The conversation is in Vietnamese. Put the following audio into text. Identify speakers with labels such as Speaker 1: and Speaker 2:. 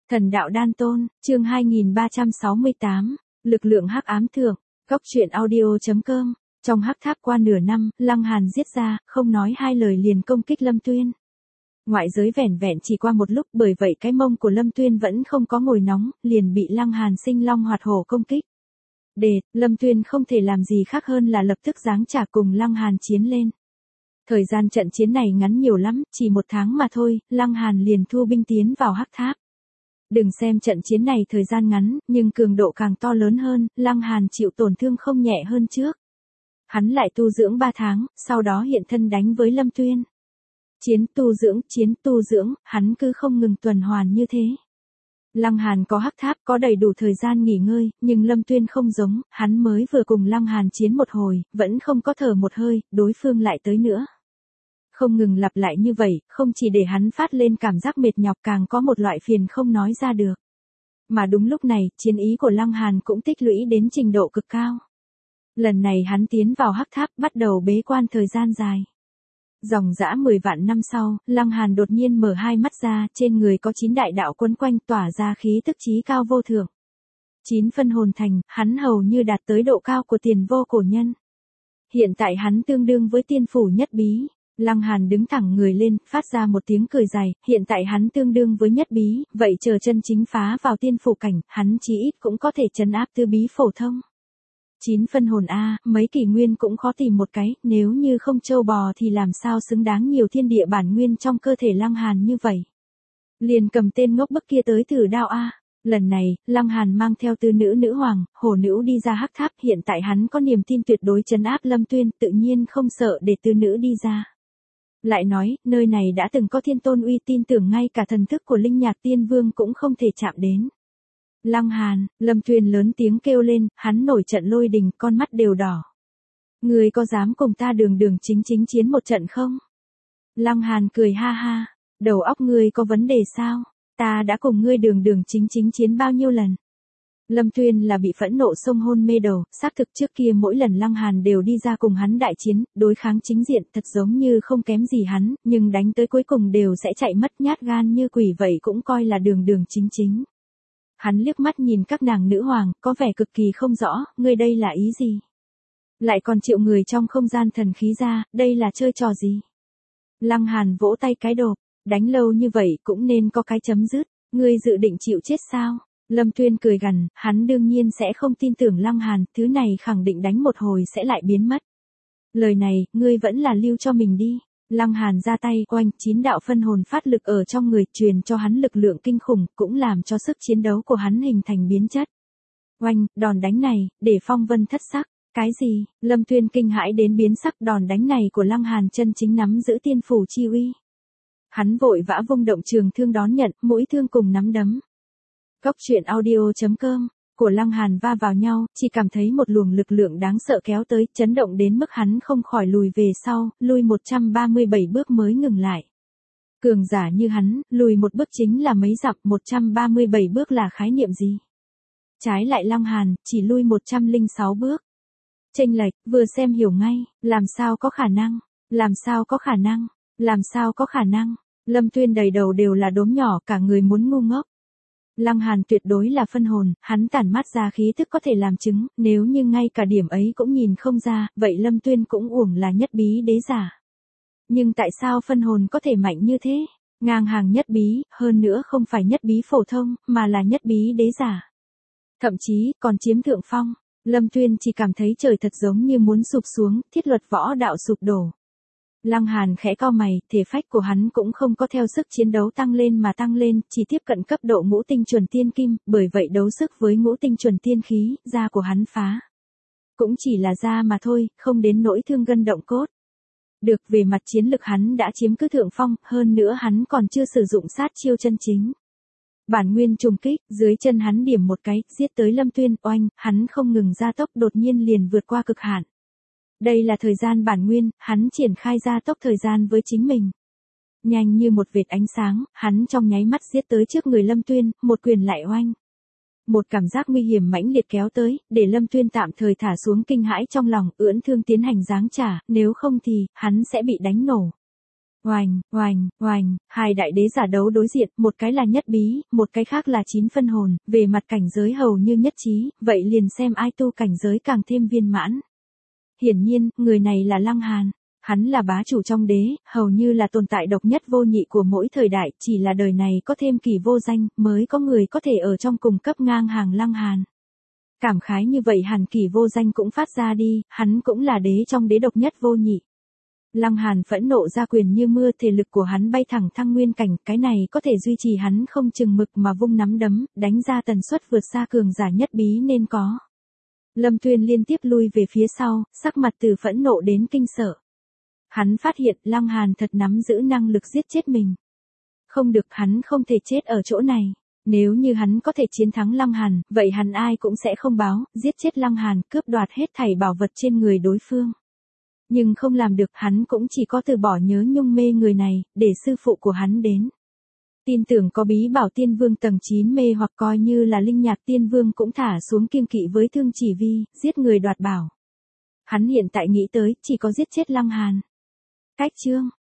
Speaker 1: Thần đạo đan tôn, chương 2368, lực lượng hắc ám thượng, góc truyện audio.com. Trong hắc tháp qua nửa năm, Lăng Hàn giết ra, không nói hai lời liền công kích Lâm Tuyên. Ngoại giới vẻn vẹn chỉ qua một lúc, bởi vậy cái mông của Lâm Tuyên vẫn không có ngồi nóng, liền bị Lăng Hàn sinh long hoạt hổ công kích. Lâm Tuyên không thể làm gì khác hơn là lập tức giáng trả cùng Lăng Hàn chiến lên. Thời gian trận chiến này ngắn nhiều lắm, chỉ 1 tháng mà thôi, Lăng Hàn liền thu binh tiến vào hắc tháp. Đừng xem trận chiến này thời gian ngắn, nhưng cường độ càng to lớn hơn, Lăng Hàn chịu tổn thương không nhẹ hơn trước. Hắn lại tu dưỡng 3 tháng, sau đó hiện thân đánh với Lâm Tuyên. Chiến tu dưỡng, hắn cứ không ngừng tuần hoàn như thế. Lăng Hàn có hắc tháp, có đầy đủ thời gian nghỉ ngơi, nhưng Lâm Tuyên không giống, hắn mới vừa cùng Lăng Hàn chiến một hồi, vẫn không có thở một hơi, đối phương lại tới nữa. Không ngừng lặp lại như vậy, không chỉ để hắn phát lên cảm giác mệt nhọc, càng có một loại phiền không nói ra được. Mà đúng lúc này, chiến ý của Lăng Hàn cũng tích lũy đến trình độ cực cao. Lần này hắn tiến vào hắc tháp, bắt đầu bế quan thời gian dài. Dòng dã 10 vạn năm sau, Lăng Hàn đột nhiên mở hai mắt ra, trên người có 9 đại đạo quấn quanh tỏa ra khí tức chí cao vô thượng. 9 phân hồn thành, hắn hầu như đạt tới độ cao của tiền vô cổ nhân. Hiện tại hắn tương đương với tiên phủ nhất bí. Lăng Hàn đứng thẳng người lên, phát ra một tiếng cười dài, hiện tại hắn tương đương với nhất bí, vậy chờ chân chính phá vào tiên phủ cảnh, hắn chí ít cũng có thể trấn áp tứ bí phổ thông. 9 phân hồn a, mấy kỷ nguyên cũng khó tìm một cái, nếu như không trâu bò thì làm sao xứng đáng nhiều thiên địa bản nguyên trong cơ thể Lăng Hàn như vậy. Liền cầm tên ngốc bức kia tới thử đao a. Lần này, Lăng Hàn mang theo tư nữ hoàng, hổ nữ đi ra hắc tháp, hiện tại hắn có niềm tin tuyệt đối trấn áp Lâm Tuyên, tự nhiên không sợ để tư nữ đi ra. Lại nói, nơi này đã từng có thiên tôn uy, tin tưởng ngay cả thần thức của Linh Nhạc Tiên Vương cũng không thể chạm đến. Lăng Hàn, Lâm Tuyên lớn tiếng kêu lên, hắn nổi trận lôi đình, con mắt đều đỏ. Ngươi có dám cùng ta đường chính chiến một trận không? Lăng Hàn cười ha ha, đầu óc ngươi có vấn đề sao? Ta đã cùng ngươi đường chính chiến bao nhiêu lần? Lâm Tuyên là bị phẫn nộ xông hôn mê đầu, xác thực trước kia mỗi lần Lăng Hàn đều đi ra cùng hắn đại chiến, đối kháng chính diện, thật giống như không kém gì hắn, nhưng đánh tới cuối cùng đều sẽ chạy mất, nhát gan như quỷ, vậy cũng coi là đường chính. Hắn liếc mắt nhìn các nàng nữ hoàng, có vẻ cực kỳ không rõ, ngươi đây là ý gì? Lại còn triệu người trong không gian thần khí ra, đây là chơi trò gì? Lăng Hàn vỗ tay cái đột, đánh lâu như vậy cũng nên có cái chấm dứt, ngươi dự định chịu chết sao? Lâm Tuyên cười gằn, hắn đương nhiên sẽ không tin tưởng Lăng Hàn, thứ này khẳng định đánh một hồi sẽ lại biến mất. Lời này, ngươi vẫn là lưu cho mình đi. Lăng Hàn ra tay, oanh, 9 đạo phân hồn phát lực ở trong người, truyền cho hắn lực lượng kinh khủng, cũng làm cho sức chiến đấu của hắn hình thành biến chất. Oanh, đòn đánh này, để phong vân thất sắc. Cái gì? Lâm Tuyên kinh hãi đến biến sắc, đòn đánh này của Lăng Hàn chân chính nắm giữ tiên phủ chi uy. Hắn vội vã vung động trường thương đón nhận, mũi thương cùng nắm đấm. Góc truyện audio.com, của Lăng Hàn va vào nhau, chỉ cảm thấy một luồng lực lượng đáng sợ kéo tới, chấn động đến mức hắn không khỏi lùi về sau, lui 137 bước mới ngừng lại. Cường giả như hắn, lùi một bước chính là mấy dặm, 137 bước là khái niệm gì? Trái lại Lăng Hàn, chỉ lui 106 bước. Chênh lệch, vừa xem hiểu ngay, làm sao có khả năng. Lâm Tuyên đầy đầu đều là đốm nhỏ, cả người muốn ngu ngốc. Lăng Hàn tuyệt đối là phân hồn, hắn tản mát ra khí thức có thể làm chứng, nếu như ngay cả điểm ấy cũng nhìn không ra, vậy Lâm Tuyên cũng uổng là nhất bí đế giả. Nhưng tại sao phân hồn có thể mạnh như thế? Ngang hàng nhất bí, hơn nữa không phải nhất bí phổ thông, mà là nhất bí đế giả. Thậm chí, còn chiếm thượng phong. Lâm Tuyên chỉ cảm thấy trời thật giống như muốn sụp xuống, thiết luật võ đạo sụp đổ. Lăng Hàn khẽ cau mày, thể phách của hắn cũng không có theo sức chiến đấu tăng lên mà tăng lên, chỉ tiếp cận cấp độ ngũ tinh chuẩn tiên kim, bởi vậy đấu sức với ngũ tinh chuẩn tiên khí, da của hắn phá. Cũng chỉ là da mà thôi, không đến nỗi thương gân động cốt. Được, về mặt chiến lực hắn đã chiếm cứ thượng phong, hơn nữa hắn còn chưa sử dụng sát chiêu chân chính. Bản nguyên trùng kích, dưới chân hắn điểm một cái, giết tới Lâm Tuyên, oanh, hắn không ngừng gia tốc, đột nhiên liền vượt qua cực hạn. Đây là thời gian bản nguyên, hắn triển khai gia tốc thời gian với chính mình. Nhanh như một vệt ánh sáng, hắn trong nháy mắt giết tới trước người Lâm Tuyên, một quyền lại oanh. Một cảm giác nguy hiểm mãnh liệt kéo tới, để Lâm Tuyên tạm thời thả xuống kinh hãi trong lòng, ưỡn thương tiến hành giáng trả, nếu không thì, hắn sẽ bị đánh nổ. Oành, oành, oành, hai đại đế giả đấu đối diện, một cái là nhất bí, một cái khác là 9 phân hồn, về mặt cảnh giới hầu như nhất trí, vậy liền xem ai tu cảnh giới càng thêm viên mãn. Hiển nhiên, người này là Lăng Hàn. Hắn là bá chủ trong đế, hầu như là tồn tại độc nhất vô nhị của mỗi thời đại, chỉ là đời này có thêm kỳ vô danh, mới có người có thể ở trong cùng cấp ngang hàng Lăng Hàn. Cảm khái như vậy Hàn Kỳ vô danh cũng phát ra đi, hắn cũng là đế trong đế độc nhất vô nhị. Lăng Hàn phẫn nộ ra quyền như mưa, thể lực của hắn bay thẳng thăng nguyên cảnh, cái này có thể duy trì hắn không chừng mực mà vung nắm đấm, đánh ra tần suất vượt xa cường giả nhất bí nên có. Lâm Tuyên liên tiếp lui về phía sau, sắc mặt từ phẫn nộ đến kinh sợ. Hắn phát hiện Lăng Hàn thật nắm giữ năng lực giết chết mình. Không được, hắn không thể chết ở chỗ này. Nếu như hắn có thể chiến thắng Lăng Hàn, vậy hắn ai cũng sẽ không báo, giết chết Lăng Hàn, cướp đoạt hết thảy bảo vật trên người đối phương. Nhưng không làm được, hắn cũng chỉ có từ bỏ nhớ nhung mê người này, để sư phụ của hắn đến. Tin tưởng có bí bảo tiên vương tầng 9 mê hoặc coi như là linh nhạc tiên vương cũng thả xuống kiêng kỵ với Thương Chỉ Vi, giết người đoạt bảo. Hắn hiện tại nghĩ tới, chỉ có giết chết Lăng Hàn. Cách chương